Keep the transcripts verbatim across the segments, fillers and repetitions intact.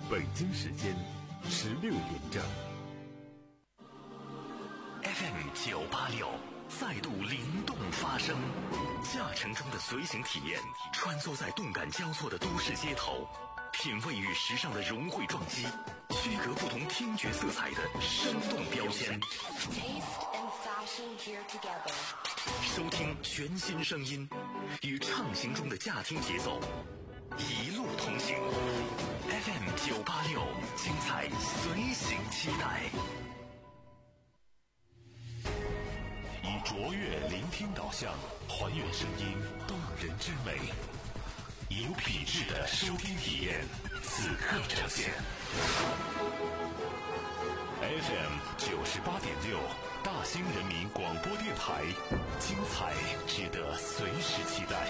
北京时间十六点整。 F M 九八六再度灵动发声，驾乘中的随行体验，穿梭在动感交错的都市街头，品味与时尚的融汇撞击，区隔不同听觉色彩的生动标签。收听全新声音，与畅行中的驾听节奏，一路同行。F M 九八六，精彩随行期待。 以卓越聆听导向，还原声音动人之美，有品质的收听体验，此刻呈现。F M 九十八点六，大兴人民广播电台，精彩值得随时期待。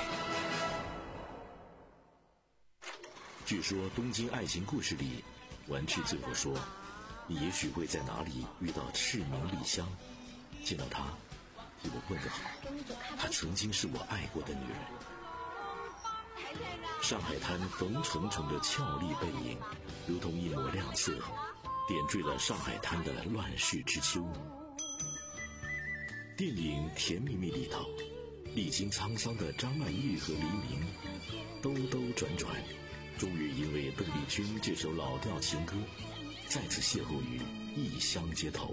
据说《东京爱情故事》里，丸治最后说：“你也许会在哪里遇到赤名莉香，见到她，替我问个好，她曾经是我爱过的女人。”上海滩冯重重的俏丽背影，如同一抹亮色，点缀了上海滩的乱世之秋。电影《甜蜜蜜》里头，历经沧桑的张曼玉和黎明，兜兜转转，终于因为邓丽君这首老调情歌，再次邂逅于异乡街头。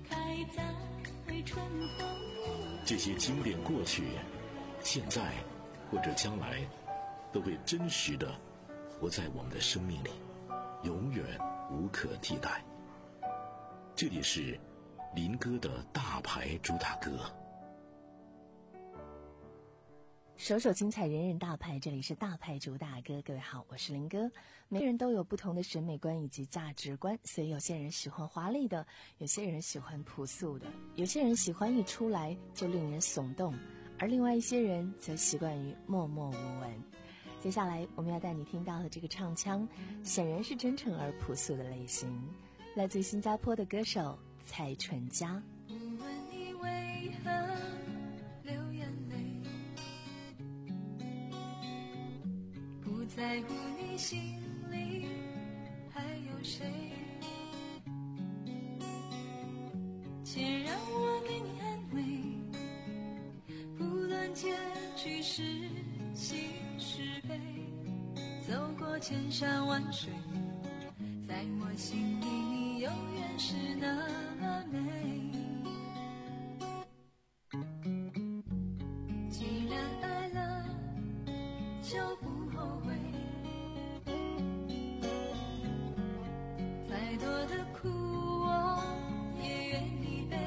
这些经典过去，现在或者将来，都会真实的活在我们的生命里，永远无可替代。这里是林哥的大牌主打歌。 首首精彩，人人大牌，这里是大牌主打歌。各位好，我是林哥。每个人都有不同的审美观以及价值观，所以有些人喜欢华丽的，有些人喜欢朴素的，有些人喜欢一出来就令人耸动，而另外一些人则习惯于默默无闻。接下来我们要带你听到的这个唱腔，显然是真诚而朴素的类型，来自于新加坡的歌手蔡淳佳。 不问你为何流眼泪，不在乎你心里还有谁，且让我给你安慰，不论结局是喜是悲，走过千山万水，在我心里你永远是那么美。既然爱了就不后悔，再多的苦我也愿意背，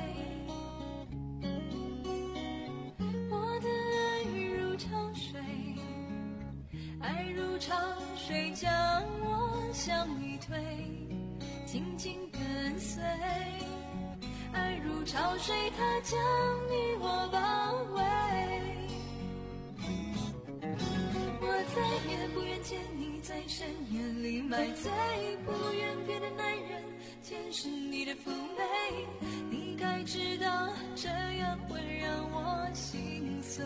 我的爱如潮水，爱如潮水将我向你推，紧紧跟随，爱如潮水它将你我包围，我再也不愿见你在深夜里买醉，不愿别的男人见识你的妩媚，你该知道这样会让我心碎，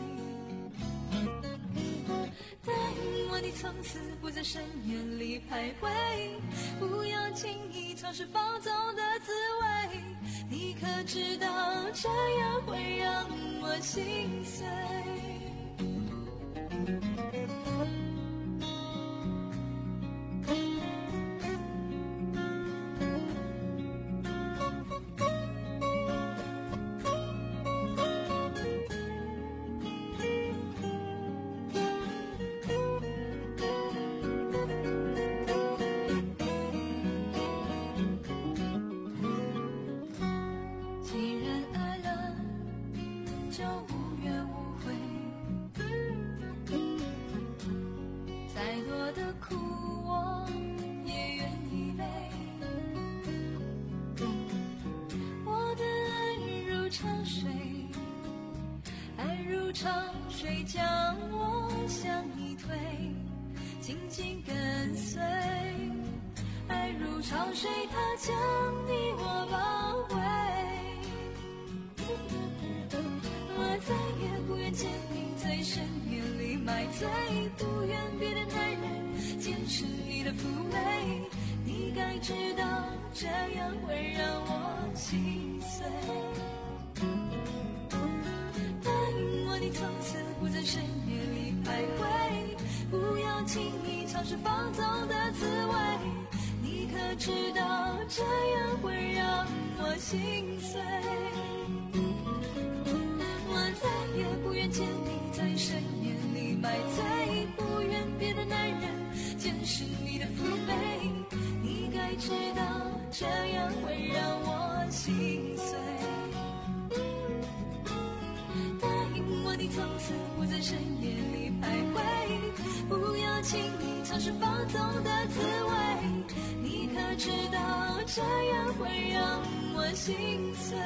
答应我你从此不在深夜里徘徊，不要轻易尝试放纵的滋味，你可知道这样会让我心碎。潮水它将你我包围，我再也不愿见你在深夜里买醉，不愿别的男人见识你的妩媚， 该知道这样会让我心碎。答应我你从此不在深夜里徘徊，不要轻易尝试放纵的滋味。你可知道这样会让我心碎。我再也不愿见你在深夜里买醉，不愿别的男人见识你的妩媚。你该知道这样会让我心碎。答应我你从此不在深夜里徘徊，不要轻易尝试放纵的滋味。你可知道这样会让我心碎。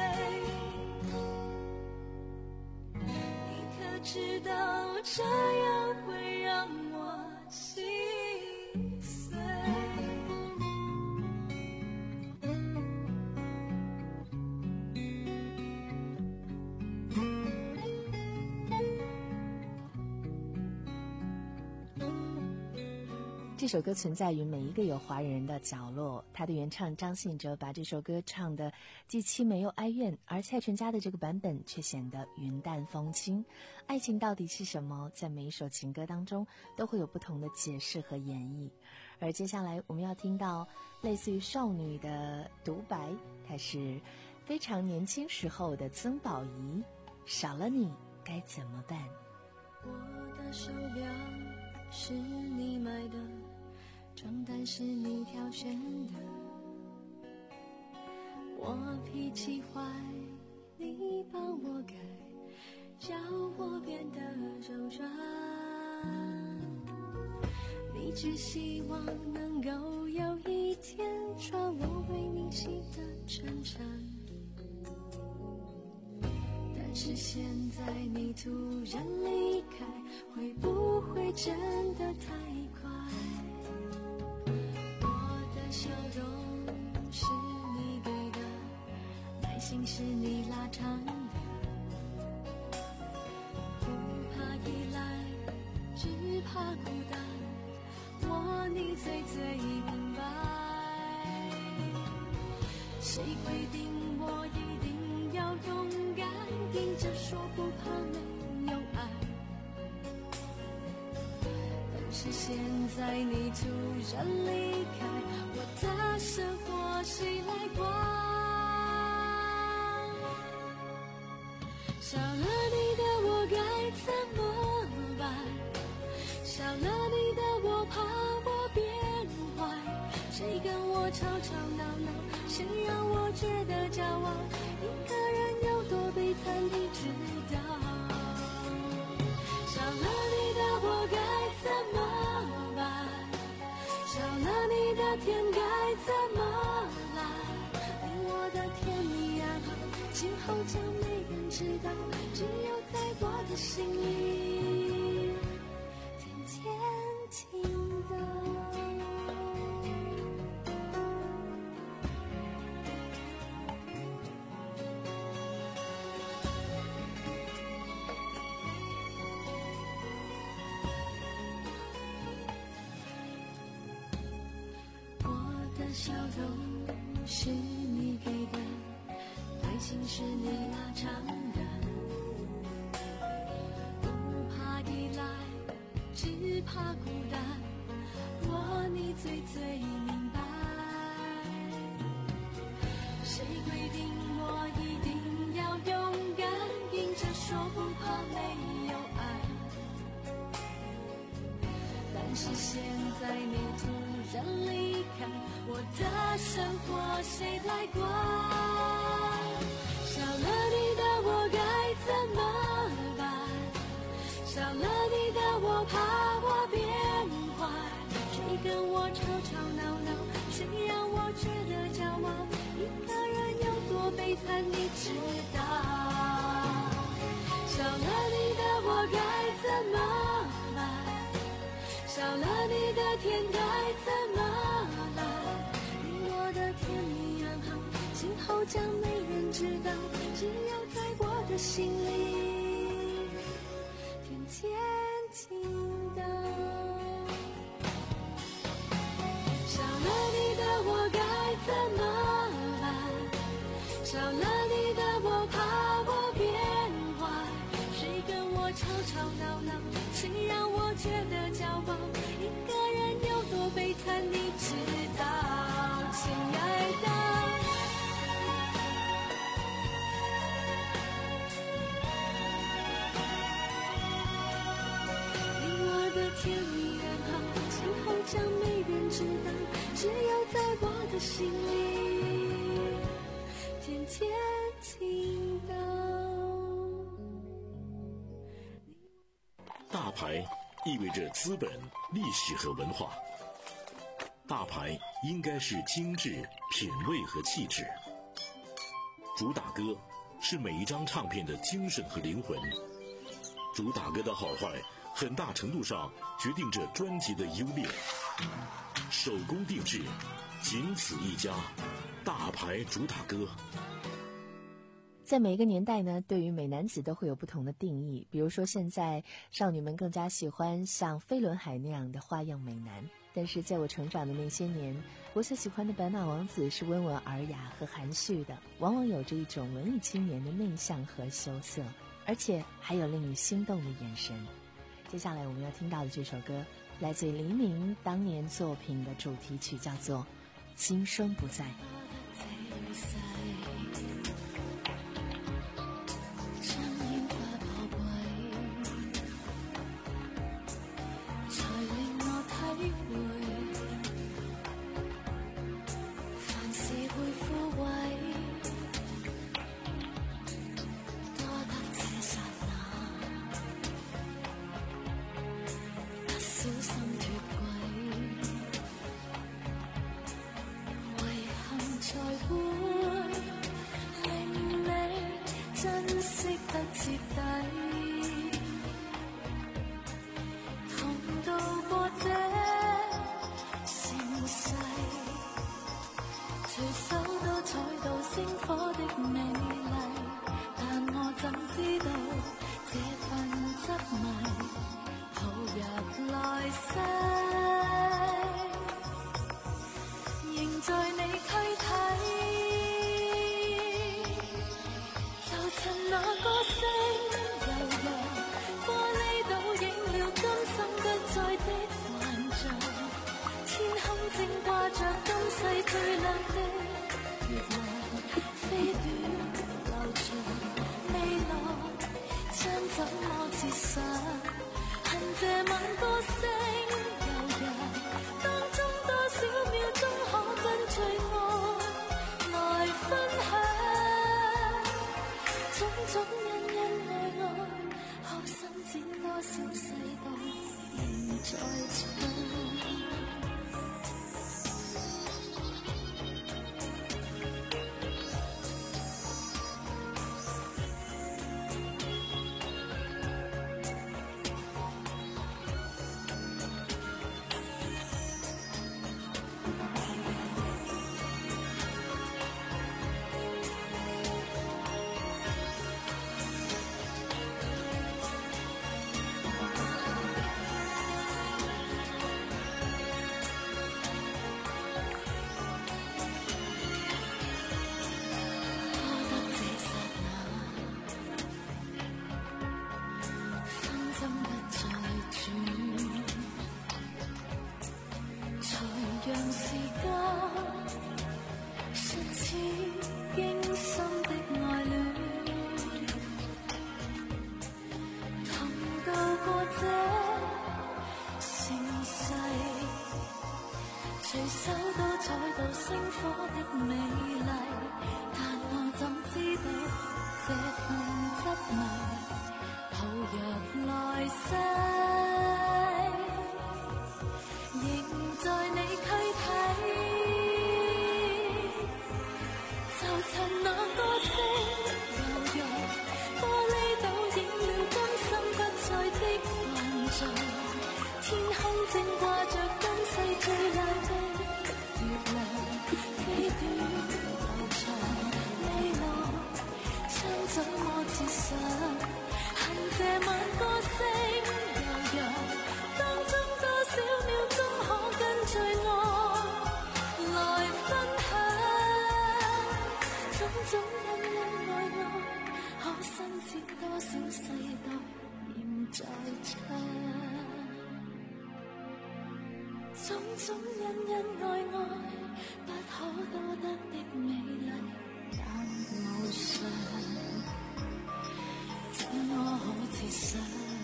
你可知道这样会让我心碎。 这首歌存在于每一个有华人的角落，他的原唱张信哲把这首歌唱得既凄美又哀怨，而蔡淳佳的这个版本却显得云淡风轻。爱情到底是什么？在每一首情歌当中都会有不同的解释和演绎。而接下来我们要听到类似于少女的独白，它是非常年轻时候的曾宝仪，少了你该怎么办？ 我的手表是你买的，床单是你挑选的，我脾气坏，你帮我改，叫我变得柔软。你只希望能够有一天穿我为你洗的衬衫，但是现在你突然离开，会不会真的太快？我的笑容是你给的，耐心是你拉长的，不怕依赖，只怕孤单，我你最最明白。谁规定我一定要勇敢，硬着说不怕没有爱？但是现在你突然离开，我的生活谁来管？少了你的我该怎么办？少了你的我怕我变坏，谁跟我吵吵闹闹，谁让我觉得骄傲？一个人有多悲惨你知道。少了你的我该怎么办？少了你的天该怎么来？你我的甜蜜暗号，今后将没人知道，只有在我的心里天天听到。笑容是你给的，耐心是你拉长的，不怕依赖，只怕孤单，我你最最明白。谁规定我一定要勇敢，硬着说不怕没有爱？但是现在你突然离开，我的生活谁来管？少了你的我该怎么办？少了你的我怕我变坏，谁跟我吵吵闹闹，谁让我觉得骄傲？一个人有多悲惨你知道。少了你的我该怎么办？少了你的天该怎么来？你我的甜蜜暗号，今后将没人知道，只有在我的心里天天听到。少了你的我该怎么办？少了你的我怕我变坏，谁跟我吵吵闹闹，谁让我觉得骄傲，一个人有多悲惨你知道，亲爱的。天依然好，今后将没人知道，只有在我的心里渐渐听到。 大牌意味着资本、历史和文化。大牌应该是精致、品味和气质。主打歌是每一张唱片的精神和灵魂。主打歌的好坏很大程度上决定着专辑的优劣。手工定制，仅此一家，大牌主打歌。 在每一个年代呢，对于美男子都会有不同的定义。比如说现在少女们更加喜欢像飞轮海那样的花样美男，但是在我成长的那些年，我所喜欢的白马王子是温文尔雅和含蓄的，往往有着一种文艺青年的内向和羞涩，而且还有令你心动的眼神。接下来我们要听到的这首歌来自于黎明当年作品的主题曲，叫做《今生不在》。 最愛種種恩恩愛愛，不可多得的美麗，但無常，怎麼可接受？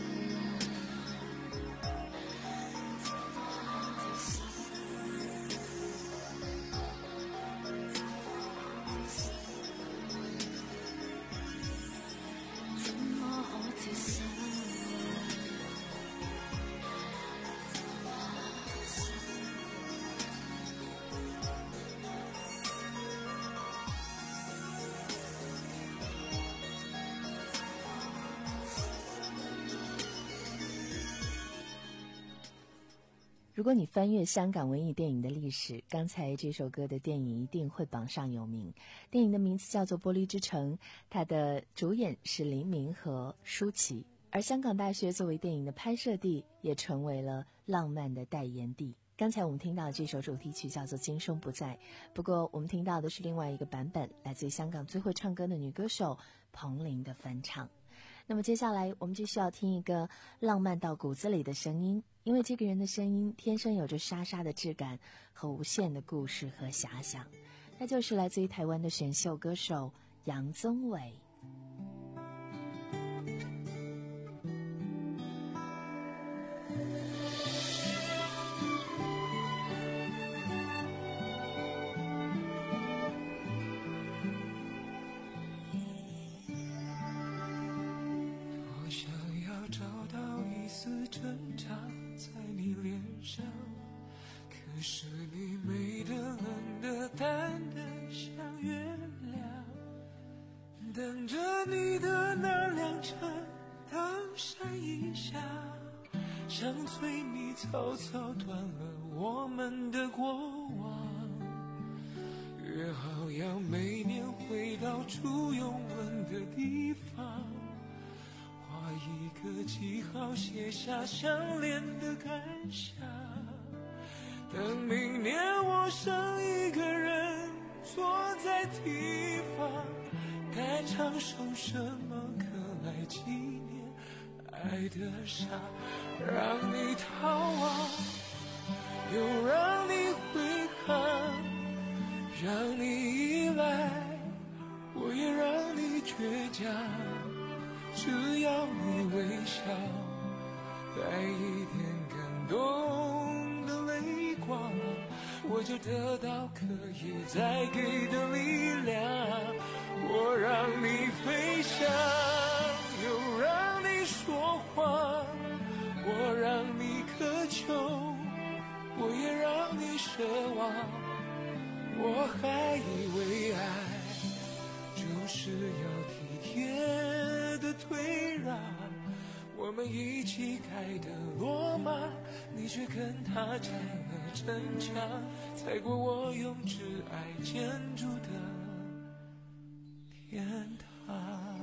如果你翻阅香港文艺电影的历史，刚才这首歌的电影一定会榜上有名。电影的名字叫做《玻璃之城》，它的主演是黎明和舒淇，而香港大学作为电影的拍摄地，也成为了浪漫的代言地。刚才我们听到的这首主题曲叫做《今生不在》，不过我们听到的是另外一个版本，来自于香港最会唱歌的女歌手彭羚的翻唱。那么接下来我们继续要听一个浪漫到骨子里的声音，因为这个人的声音天生有着沙沙的质感和无限的故事和遐想，那就是来自于台湾的选秀歌手杨宗纬。 可是你美得冷得淡得像月亮，等着你的那辆车当闪一下，像催你草草断了我们的过往。约好要每年回到初拥吻的地方，画一个记号，写下相恋的感想。等明年我剩一个人坐在地方，该唱首什么歌来纪念爱的傻，让你逃亡，又让你挥汗，让你依赖，我也让你倔强，只要你微笑，带一点感动的泪光，我就得到可以再给的力量。我让你飞翔，又让你说谎，我让你渴求，我也让你奢望。我还以为爱就是要体贴的退让，我们一起盖的罗马，你却跟他拆了城墙，踩过我用挚爱建筑的天堂。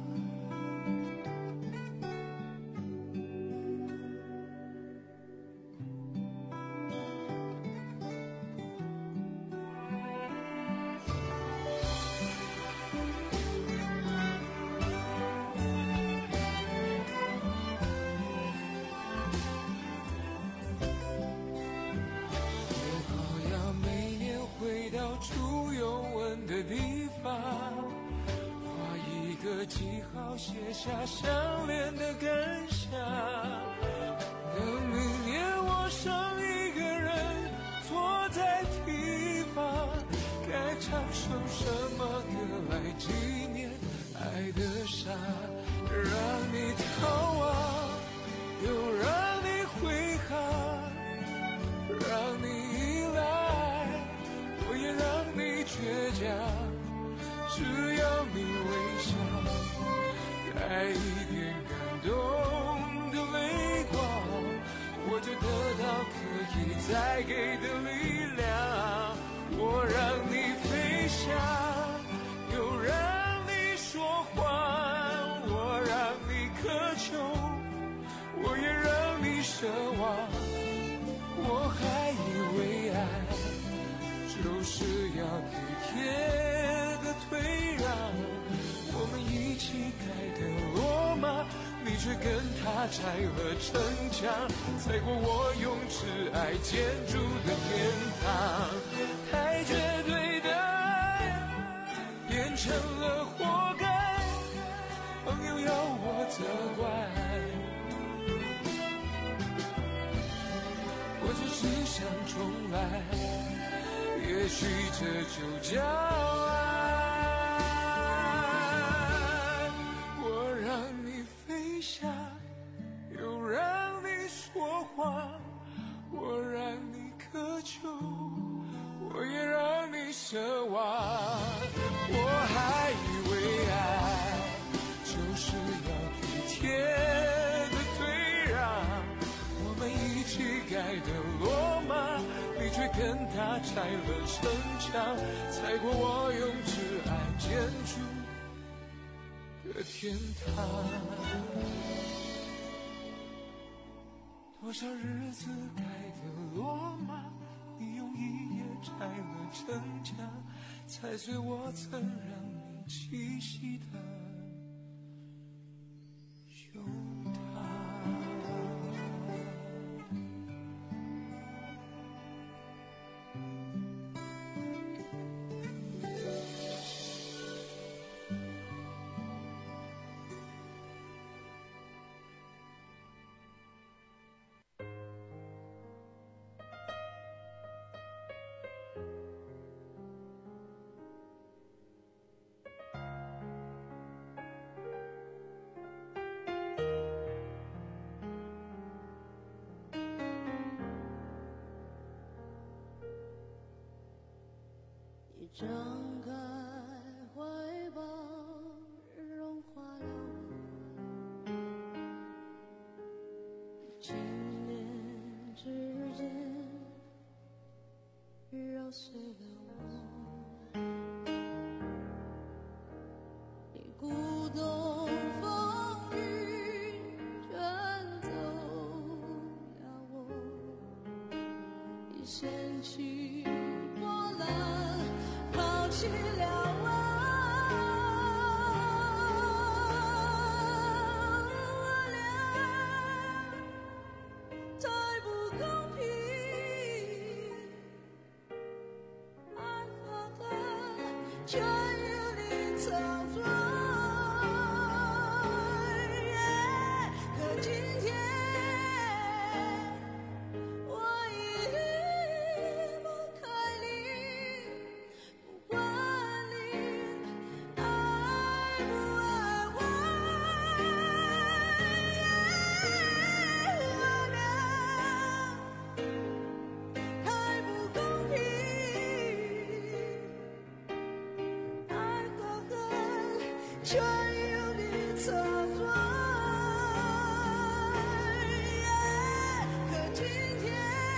初拥吻的地方，画一个记号，写下相恋的感想。等明年我剩一个人坐在地方，该唱首什么歌来纪念爱的傻，让你逃亡，又让你挥汗，让你依赖，我也让你倔强，只要你微笑，带一点感动的泪光，我就得到可以再给的力量。我让你飞翔，又让你说谎，我让你渴求，我也让你奢望。我还以为爱就是要体贴的退让，我们一起盖的罗马，你却跟他拆了城墙，踩过我用挚爱建筑的天堂。太绝对的爱变成了活该，朋友要我责怪，我只是想重来，也许这就叫爱。我让你飞翔，又让你说谎，我让你渴求，我也让你奢望。我还以为爱就是要体贴的退让，我们一起盖的罗马，你却跟他拆了城墙，踩过我用挚爱建筑的天堂。多少日子盖的罗马，你用一夜拆了城墙，踩碎我曾让你栖息的胸膛。 张开怀抱，融化了我，千年之间揉碎了我，你鼓动风雨卷走了我，你掀起波澜抛弃了我，我俩太不公平，爱和恨全由你操作，可今天我已离不开你，不管你爱不爱我，我俩太不公平，爱和恨全由你操作，可今天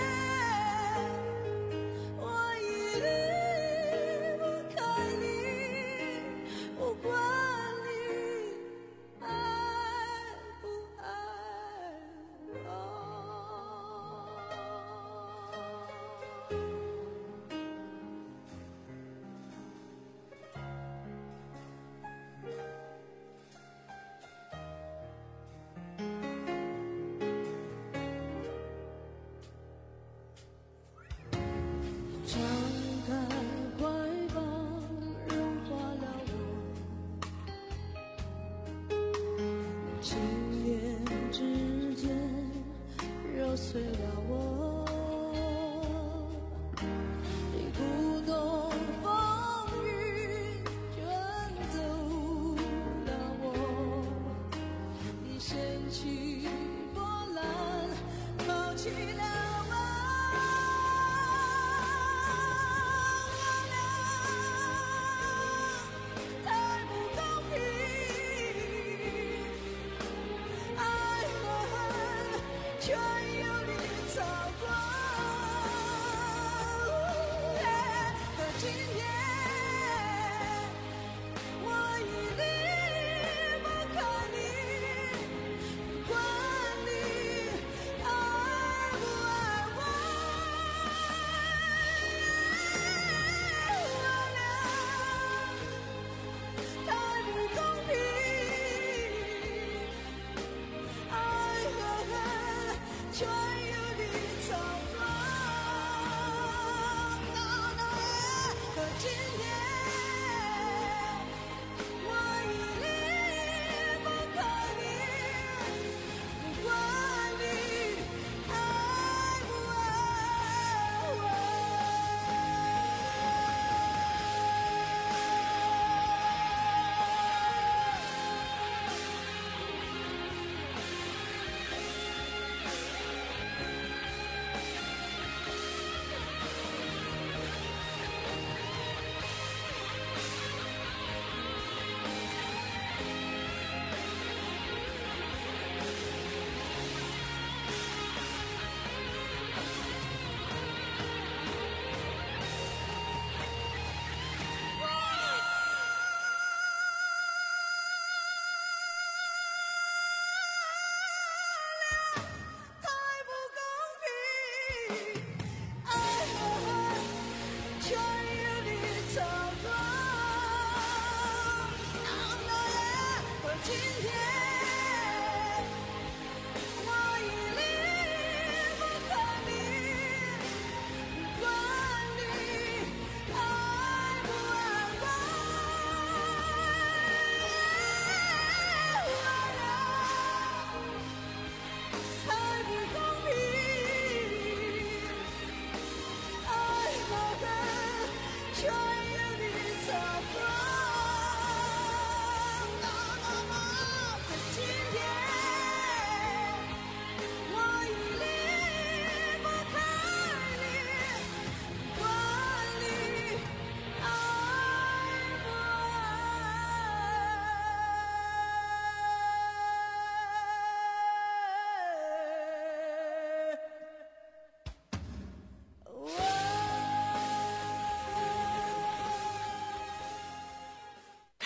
我已离不开你，不管你爱不爱我。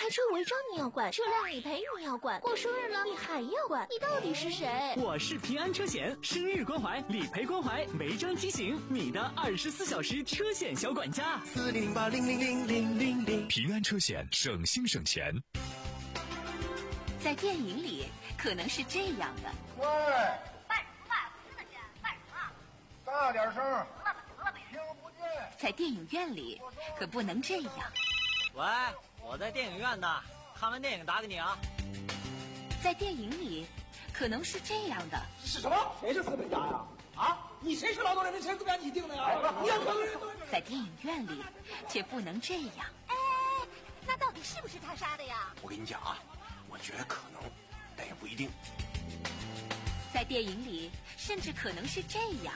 开车违章你要管，车辆理赔你要管，过生日了你还要管，你到底是谁？ 我是平安车险，生日关怀，理赔关怀，违章提醒，你的二十四小时车险小管家。 四零零八零零零零零零。 平安车险，省心省钱。 在电影里，可能是这样的。 喂， 办什么办？我真的去办什么？ 大点声， 得了得了呗， 听不见。 在电影院里，可不能这样。 喂，我在电影院呢，看完电影打给你啊。 在电影里，可能是这样的。 是什么？谁是资本家呀？啊，你谁是劳动人民？谁资本家你定的呀？你要在电影院里，却不能这样。 哎，那到底是不是他杀的呀？ 我跟你讲啊，我觉得可能，但也不一定。 在电影里，甚至可能是这样。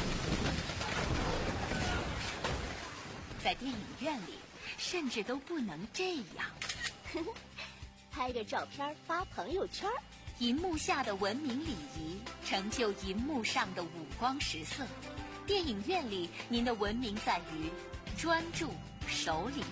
在电影院里，甚至都不能这样。 拍个照片发朋友圈。 银幕下的文明礼仪，成就银幕上的五光十色。电影院里，您的文明在于专注、守礼。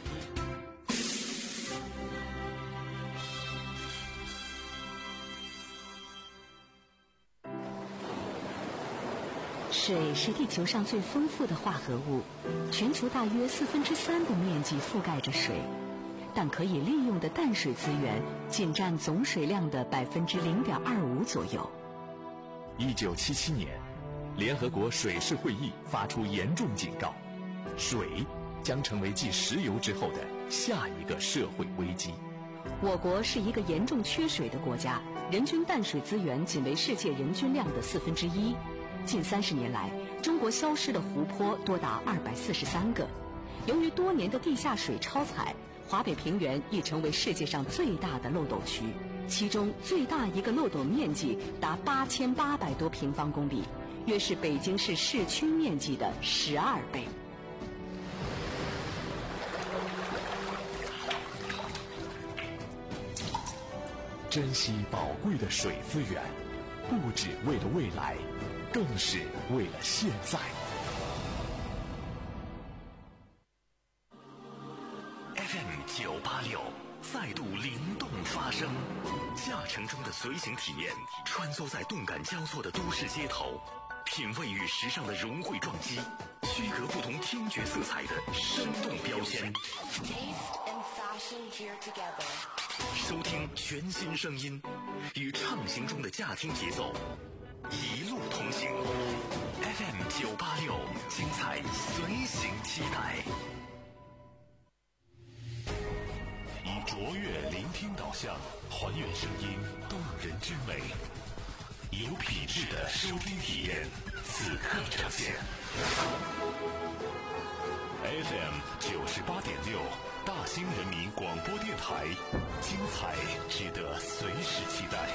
水是地球上最丰富的化合物，全球大约四分之三的面积覆盖着水，但可以利用的淡水资源仅占总水量的百分之零点二五左右。 一九七七年，联合国水事会议发出严重警告，水将成为继石油之后的下一个社会危机。 我国是一个严重缺水的国家，人均淡水资源仅为世界人均量的四分之一。近三十年来，中国消失的湖泊多达二百四十三个。由于多年的地下水超采，华北平原已成为世界上最大的漏斗区，其中最大一个漏斗面积达八千八百多平方公里，约是北京市市区面积的十二倍。 珍惜宝贵的水资源，不只为了未来，更是为了现在。 F M 九八六再度灵动发声，驾乘中的随行体验，穿梭在动感交错的都市街头，品味与时尚的融汇撞击，区隔不同听觉色彩的生动标签。收听全新声音，与畅行中的驾听节奏，一路同行。F M 九八六，精彩随行期待。以卓越聆听导向，还原声音动人之美，有品质的收听体验，此刻呈现。F M 九十八点六，大兴人民广播电台，精彩值得随时期待。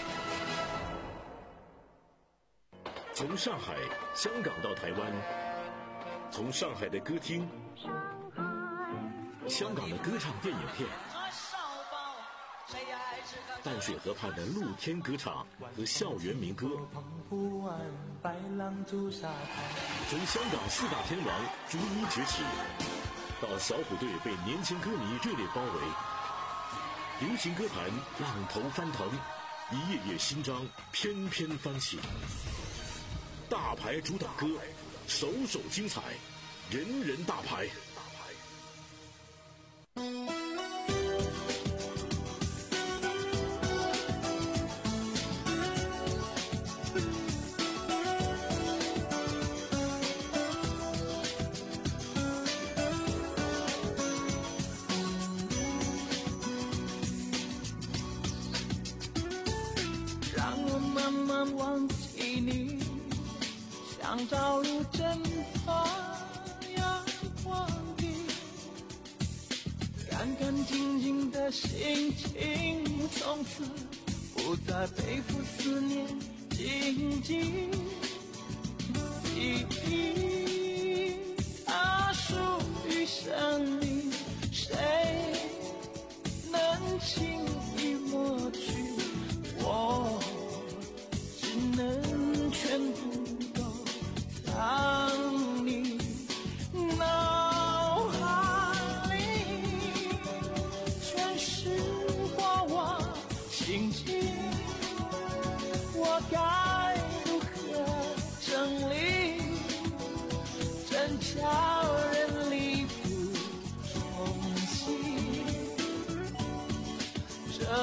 从上海、香港到台湾，从上海的歌厅、香港的歌唱电影片，淡水河畔的露天歌唱和校园民歌，从香港四大天王逐一崛起，到小虎队被年轻歌迷热烈包围，流行歌坛浪头翻腾，一页页新章翩翩翻起。大牌主打歌，首首精彩，人人大牌。 让我慢慢忘记你，像朝露蒸发阳光的，干干净净的心情，从此不再背负思念，静静记忆，它属于生命，谁能轻易抹去？我只能全部都藏你脑海里，全是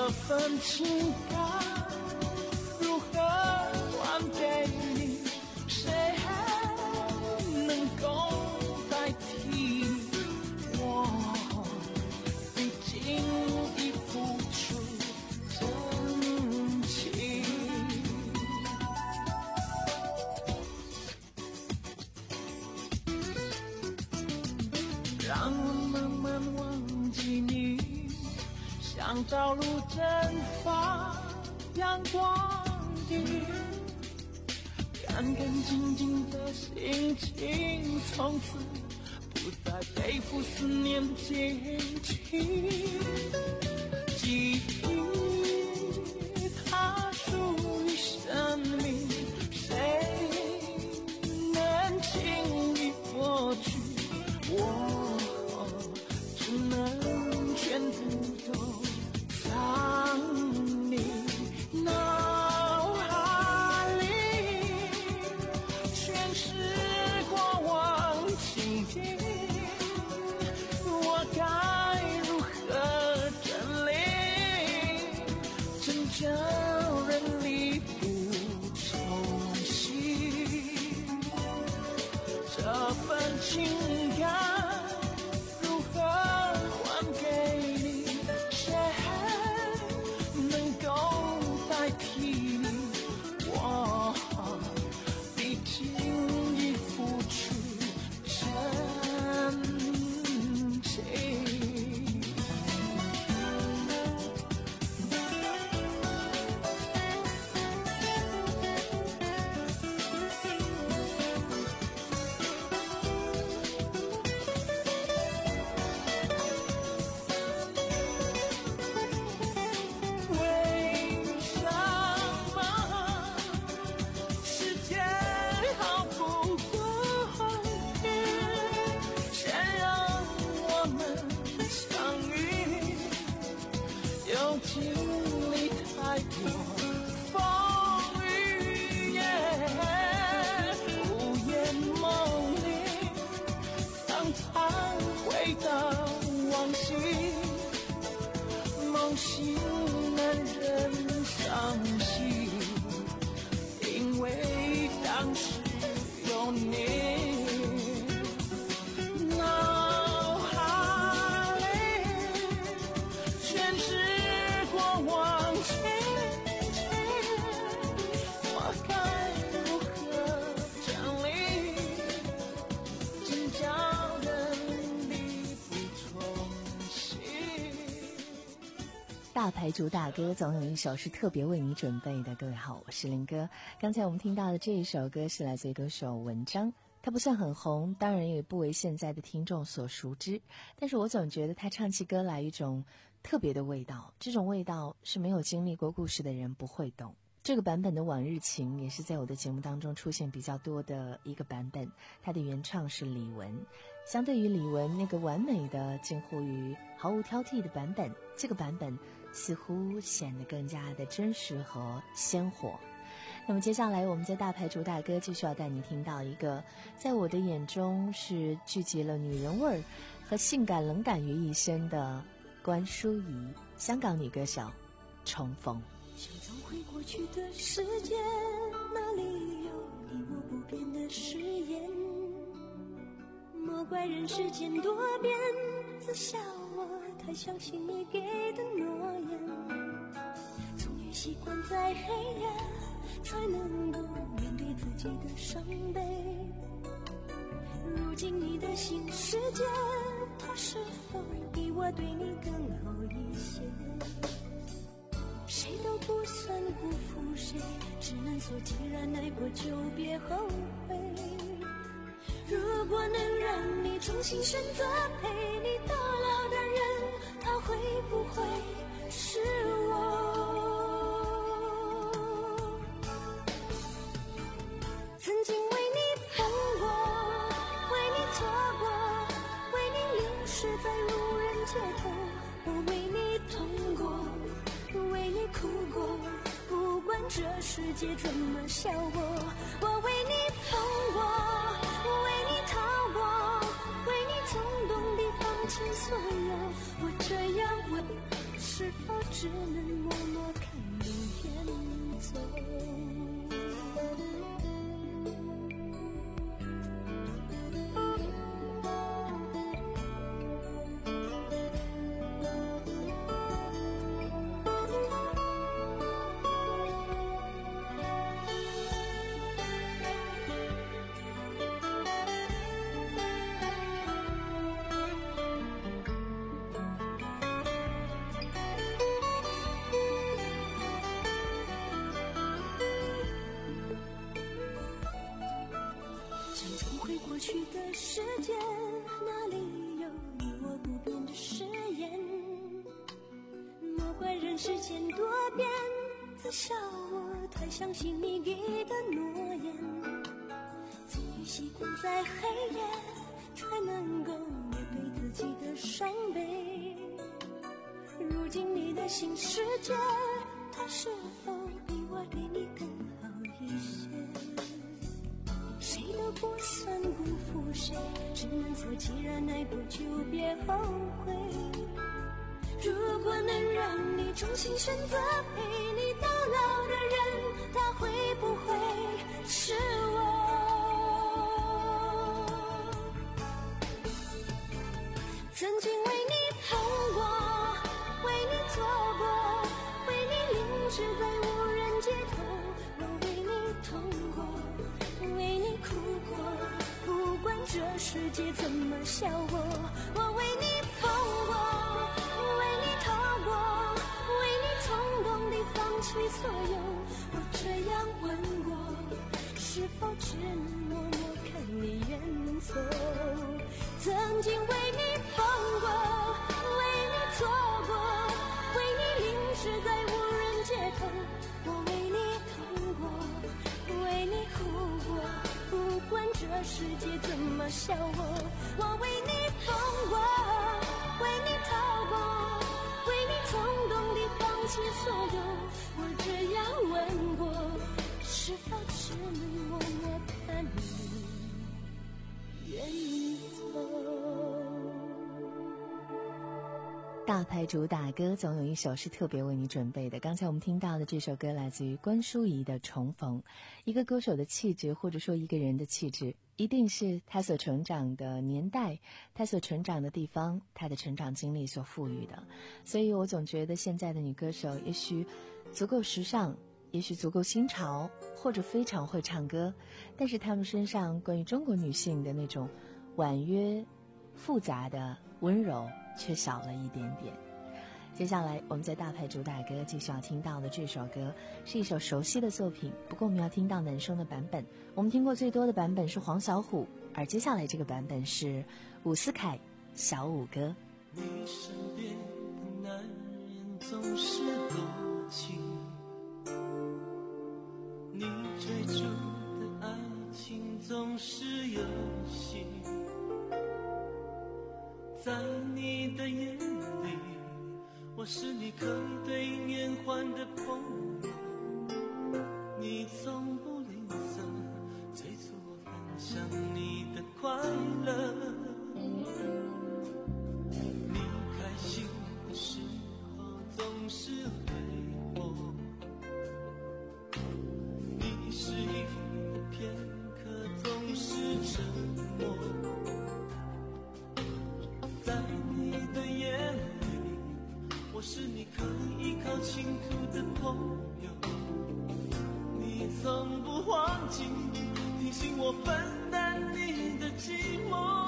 这份情感如何还给你？谁能够代替我？毕竟已付出真情。让我慢慢忘记你，像朝露蒸发阳光地，干干净净的心情，从此不再背负思念的荆棘。记忆它属于生命，谁能轻易抹去？我只能全部都放你脑海里，全是过往情景，我该如何整理，真叫人力不从心？这份情感如何还给你？谁能够代替你？我毕竟已付出真情。经历太多风雨夜，午夜梦里常常回到往昔，梦醒难忍伤心，因为当时有你。 大牌主打歌总有一首是特别为你准备的。各位好，我是林哥。刚才我们听到的这一首歌是来自于歌手文章，他不算很红，当然也不为现在的听众所熟知，但是我总觉得他唱起歌来一种特别的味道，这种味道是没有经历过故事的人不会懂。这个版本的《往日情》也是在我的节目当中出现比较多的一个版本，它的原唱是李玟。相对于李玟那个完美的近乎于毫无挑剔的版本，这个版本似乎显得更加的真实和鲜活。那么接下来我们在大牌主打歌继续要带你听到一个在我的眼中是聚集了女人味儿和性感冷感于一身的关淑怡，香港女歌手重逢。 谁总会过去的时间，哪里有你我不变的誓言？莫怪人世间多变，自笑我太相信你给的诺言。终于习惯在黑夜，才能够面对自己的伤悲。如今你的新世界，它是否比我对你更好一些？谁都不算辜负谁，只能说既然爱过就别后悔。如果能让你重新选择陪你到老的人，他会不会是我？曾经为你疯过，为你错过，为你淋湿在路人街头，我为你痛过，为你哭过，不管这世界怎么笑我，我为你疯过，为你逃过，为你冲动地放弃所有，我这样为是否只能默默看你远走？过去的世界，哪里有你我不变的誓言？莫怪人世间多变，自笑我太相信你给的诺言。终于习惯在黑夜，才能够面对自己的伤悲。如今你的新世界，它是否比我对你更好一些？谁都不算辜负谁，只能说既然爱过就别后悔。如果能让你重新选择陪你到老的人，他会不会是我？曾经为你痛过，为你错过，为你淋湿在无人街头，我为你痛过，为你哭过，不管这世界怎么笑我，我为你疯过，为你逃过，为你冲动地放弃所有。我这样问过，是否只能默默看你远走？曾经为你疯过，为你错过，为你淋湿在无人街头，我为你痛过，为你哭过，不管这世界怎么笑我，我为你疯过，为你逃过，为你冲动地放弃所有。我这样问过，是否只能默默看你远走？ 大牌主打歌总有一首是特别为你准备的。刚才我们听到的这首歌来自于关淑怡的《重逢》。一个歌手的气质，或者说一个人的气质，一定是他所成长的年代，他所成长的地方，他的成长经历所赋予的。所以我总觉得现在的女歌手也许足够时尚，也许足够新潮，或者非常会唱歌，但是她们身上关于中国女性的那种婉约复杂的温柔却少了一点点。接下来我们在大牌主打歌继续要听到的这首歌是一首熟悉的作品，不过我们要听到男生的版本。我们听过最多的版本是黄小琥，而接下来这个版本是伍思凯小伍歌。 你身边的男人总是多情，你追逐的爱情总是游戏，在你的眼里，我是你可以对应眼还的朋友，你从不吝啬催促我分享你的快乐，你开心的时候总是回我，你失意的片刻总是沉默，在你的眼里，我是你可以依靠倾吐的朋友，你从不忘记提醒我分担你的寂寞。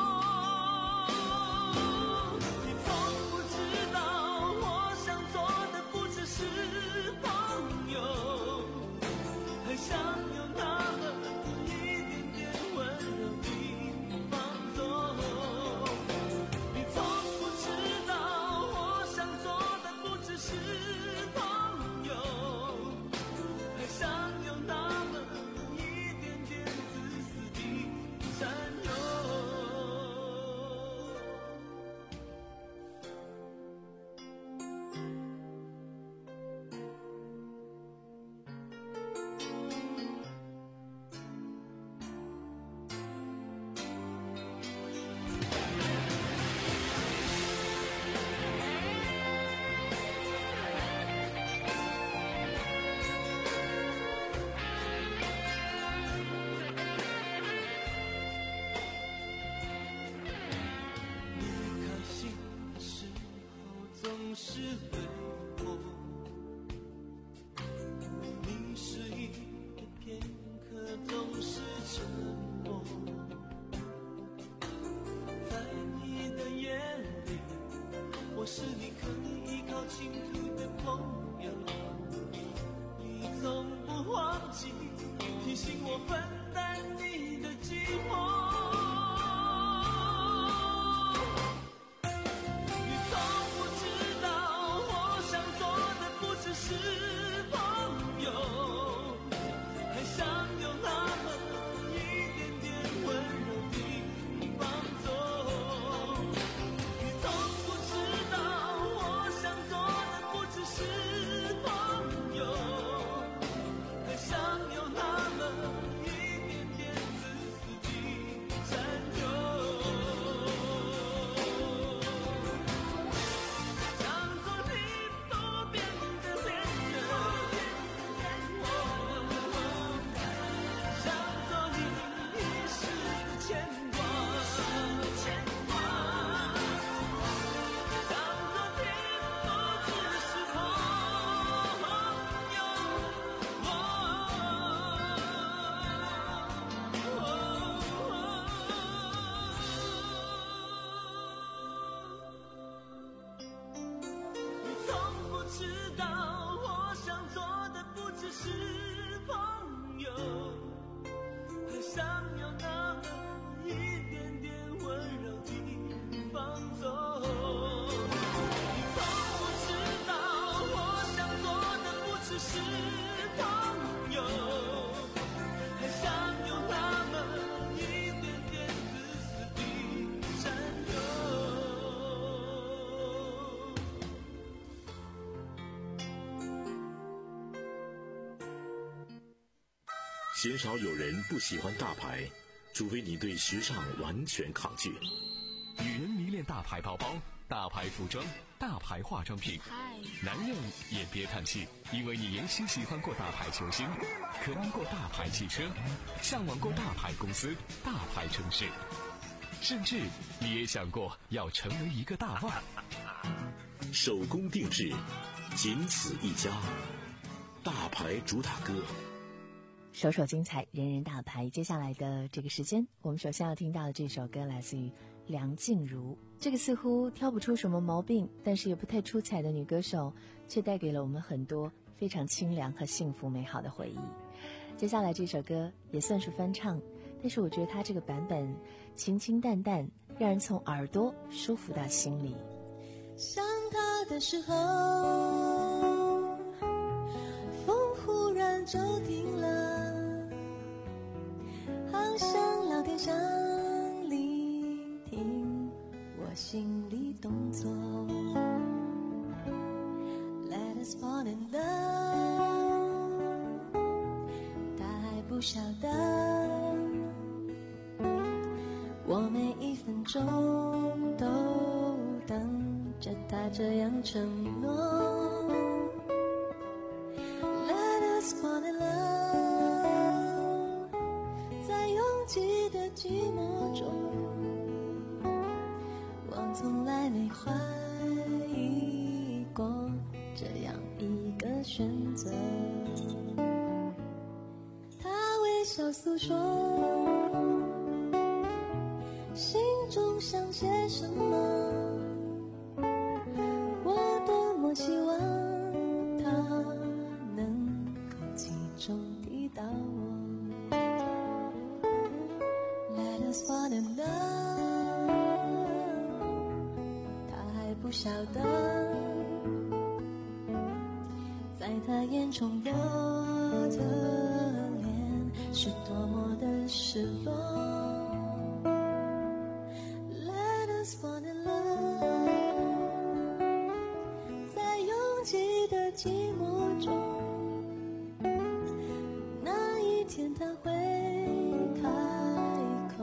你从不知道我想做的不只是朋友，很想有那么一点点温柔的放纵。你从不知道我想做的不只是朋友，很想有那么一点点自私的占有。 是冷漠，你是一个片刻总是沉默，在你的眼里，我是你可以依靠倾吐的朋友，你从不忘记提醒我分担你的寂寞。 鲜少有人不喜欢大牌，除非你对时尚完全抗拒。 女人迷恋大牌包包、大牌服装、大牌化妆品，男人也别叹气，因为你也许喜欢过大牌球星，渴望过大牌汽车，向往过大牌公司、大牌城市，甚至你也想过要成为一个大腕。 手工定制，仅此一家，大牌主打歌。 首首精彩，人人大牌。接下来的这个时间，我们首先要听到的这首歌来自于梁静茹。这个似乎挑不出什么毛病，但是也不太出彩的女歌手，却带给了我们很多非常清凉和幸福美好的回忆。接下来这首歌也算是翻唱，但是我觉得它这个版本清清淡淡，让人从耳朵舒服到心里。 想他的时候，风忽然就停了，好像老天想聆听我心里动作。 Let us fall in love， 他还不晓得，我每一分钟都等着他这样承诺。 Let us fall in love， 在拥挤的寂寞中，我从来没怀疑过这样一个选择。他微笑诉说心中想些什么，我多么希望他能够其中抵到我。 Let us fall in love， 他还不晓得，在他眼中我的脸是多么的失落。 Let us fall in love， 在拥挤的寂寞中，那一天他会开口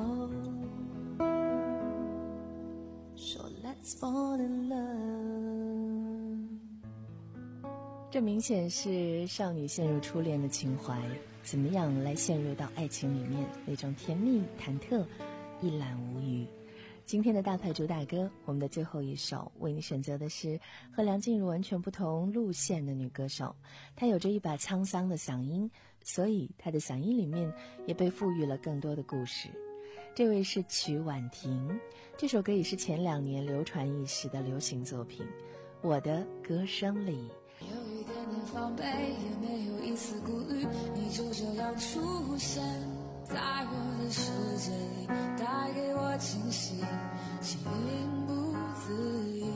说 Let's fall in love。 这明显是少女陷入初恋的情怀，怎么样来陷入到爱情里面，那种甜蜜忐忑一览无余。 今天的大牌主打歌，我们的最后一首为你选择的是和梁静茹完全不同路线的女歌手。她有着一把沧桑的嗓音，所以她的嗓音里面也被赋予了更多的故事。这位是曲婉婷，这首歌也是前两年流传一时的流行作品《我的歌声里》。 有一点点防备，也没有一丝顾虑，你就这样出现在我的世界里，带给我惊喜，情不自已。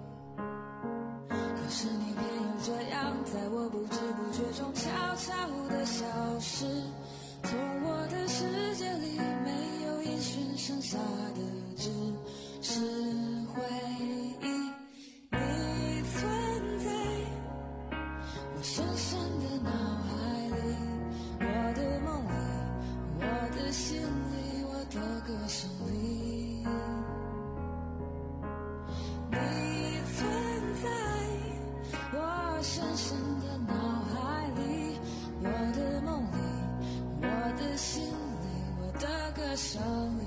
可是你偏又这样，在我不知不觉中悄悄地消失，从我的世界里没有音讯，剩下的只是回忆。你存在我深深的脑海里，我的梦里，我的心里，我的歌声里。你存在我深深的脑海里，我的梦里，我的心里，我的歌声里。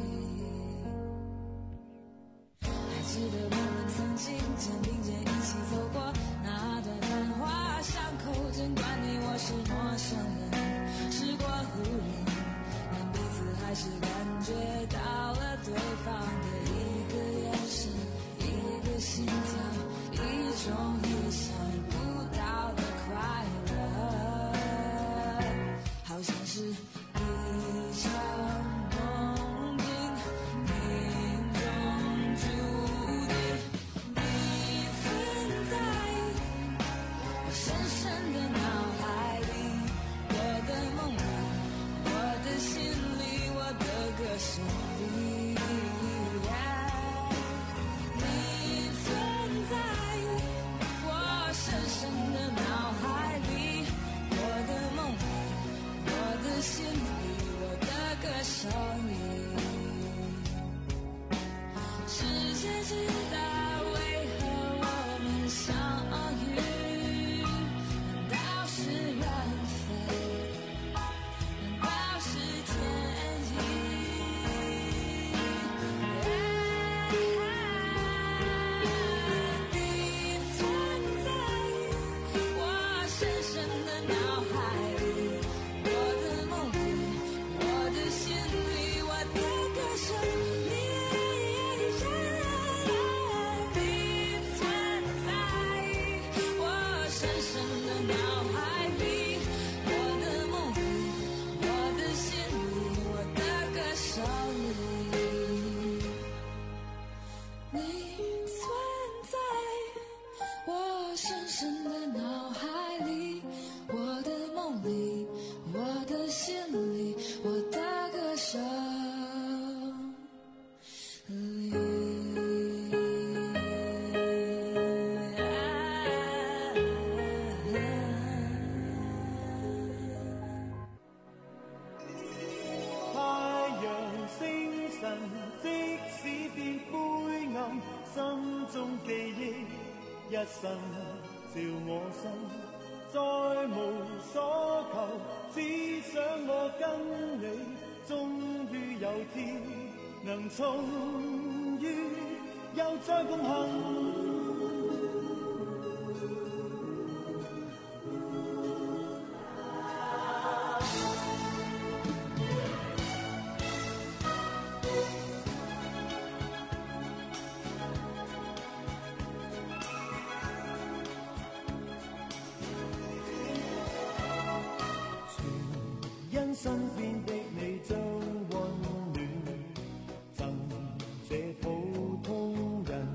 还记得我们曾经肩并肩一起走过那段繁华巷口，尽管你我是陌生人，是过路人，但彼此还是感觉到了对方的一个眼神，一个心跳，一种意想不到的快乐，好像是一场梦境，命中注定。你存在我深深的脑海里，我的梦里，我的心里，我的歌声里。你存在我深深的脑海里，我的梦里，我的心里，我的歌声里。世界知道为何我们相遇，难道是缘分？难道是天意？你存在我深深的脑海里，我的梦里，我的心里，我的歌声里。你存在我深深的脑海里，我的梦里，我的心里，我的歌声里。你存在我深深的脑海里，我的梦里，我的心里，我的歌声里。 太陽星辰，即使變灰暗，心中記憶一生照我身，再無所求，只想我跟你，終於有天能重遇，又再共行。因身邊的你將溫暖贈這普通人，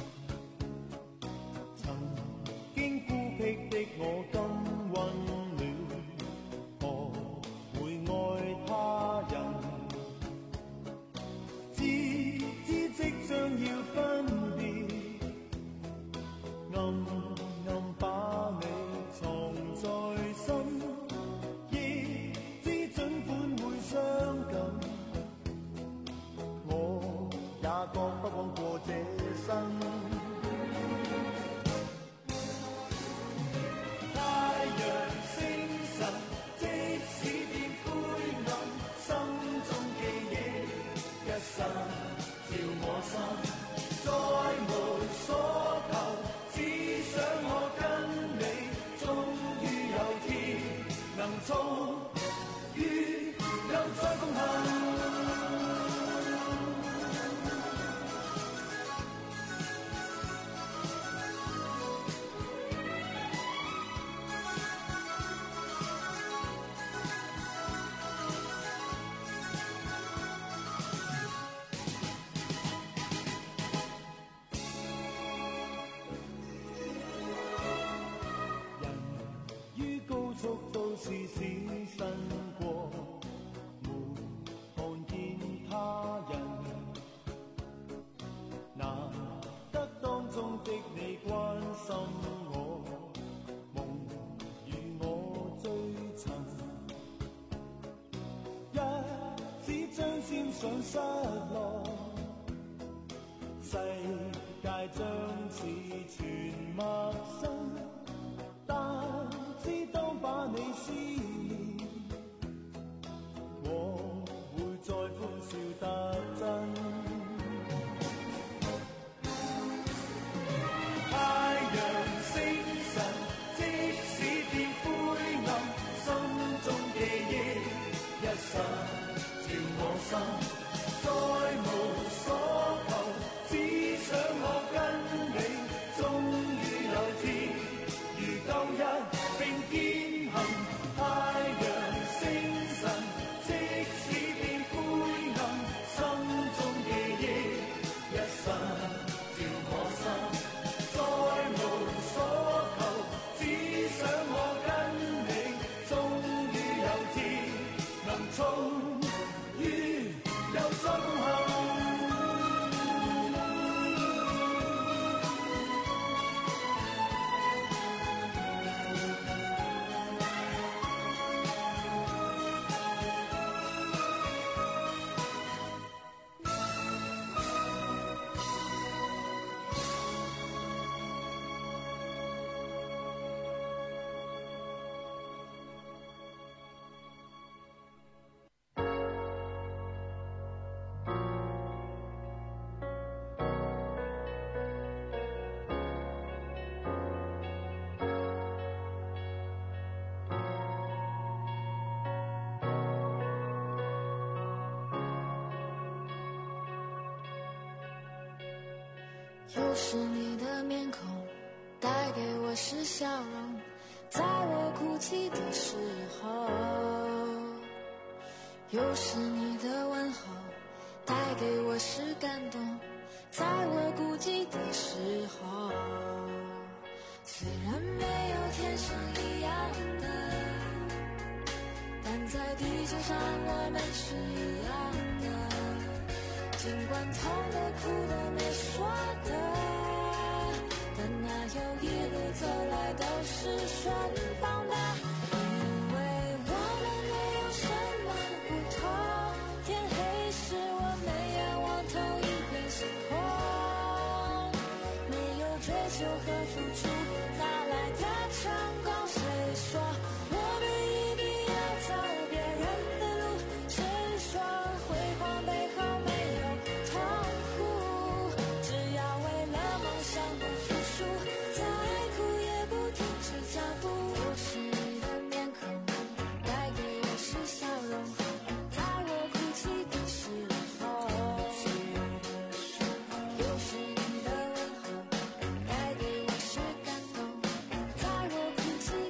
曾經孤僻的我更溫暖，何會愛他人？知知即將要分別，暗暗把你藏在心。覺不枉過這生，太失落，世界像是全陌生，但知當把你思念，我會再歡笑得真。太陽星辰，即使變灰暗，心中記憶一剎照我心。再無所求，只想我跟你終於有天如舊日並肩行。太陽星辰，即使變灰暗，心中記憶一剎照我心。再無所求，只想我跟你終於有天能重遇又縱行。 又是你的面孔带给我是笑容，在我哭泣的时候。又是你的问候带给我是感动，在我孤寂的时候。虽然没有天生一样的，但在地球上我们是一样的。尽管痛的苦的没说的，但那有一路走来都是顺风的。因为我们没有什么不同，天黑时我们仰望同一片星空。没有追求和付出哪来的成功，谁说我们一定要走别人的路，谁说辉煌背后没有痛苦，只要为了梦想不服输，再苦也不停止脚步。又是你的面孔带给我是笑容，在我哭泣的时候。又是你的问候带给我是感动，在我哭泣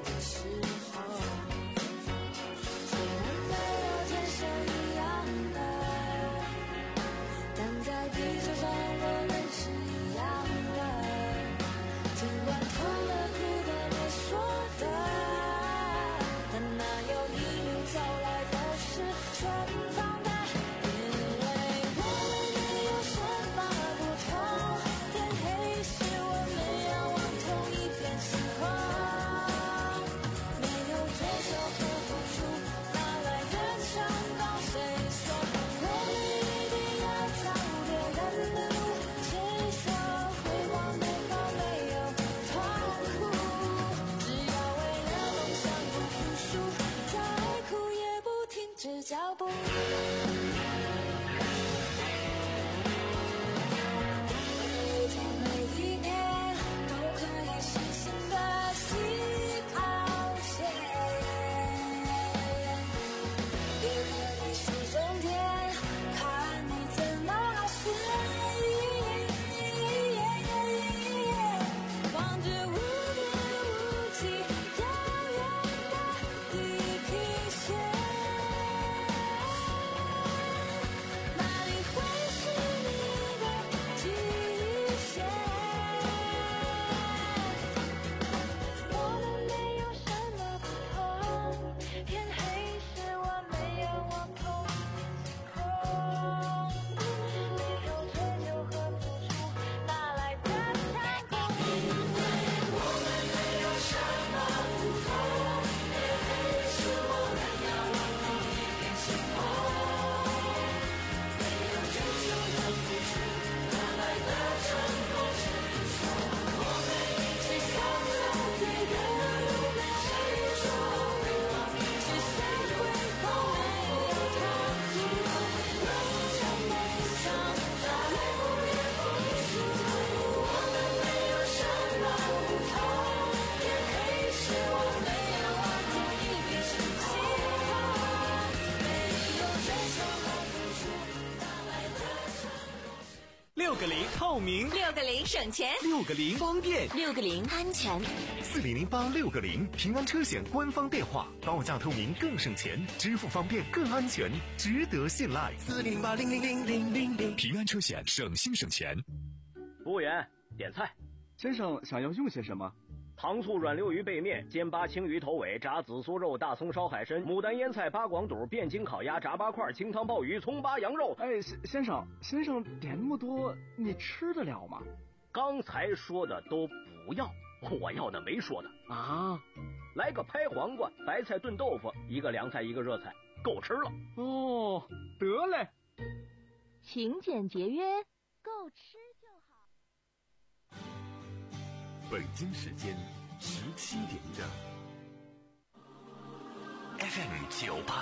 透明， 六个零省钱， 六个零方便， 六个零安全。 四零零八六个零，平安车险官方电话，报价透明更省钱，支付方便更安全，值得信赖。 四零零八零零零零零零， 平安车险，省心省钱。 服务员，点菜。 先生想要用些什么？ 糖醋软溜鱼背面、煎巴青鱼头尾、炸紫苏肉、大葱烧海参、牡丹腌菜、八广肚、汴京烤鸭、炸八块、清汤鲍鱼、葱巴羊肉。 哎，先生，先生点那么多，你吃得了吗？ 刚才说的都不要，我要的没说的啊。 来个拍黄瓜、白菜炖豆腐，一个凉菜一个热菜，够吃了。 哦，得嘞。 勤俭节约，够吃就好。 北京时间十七点整。F M 九八。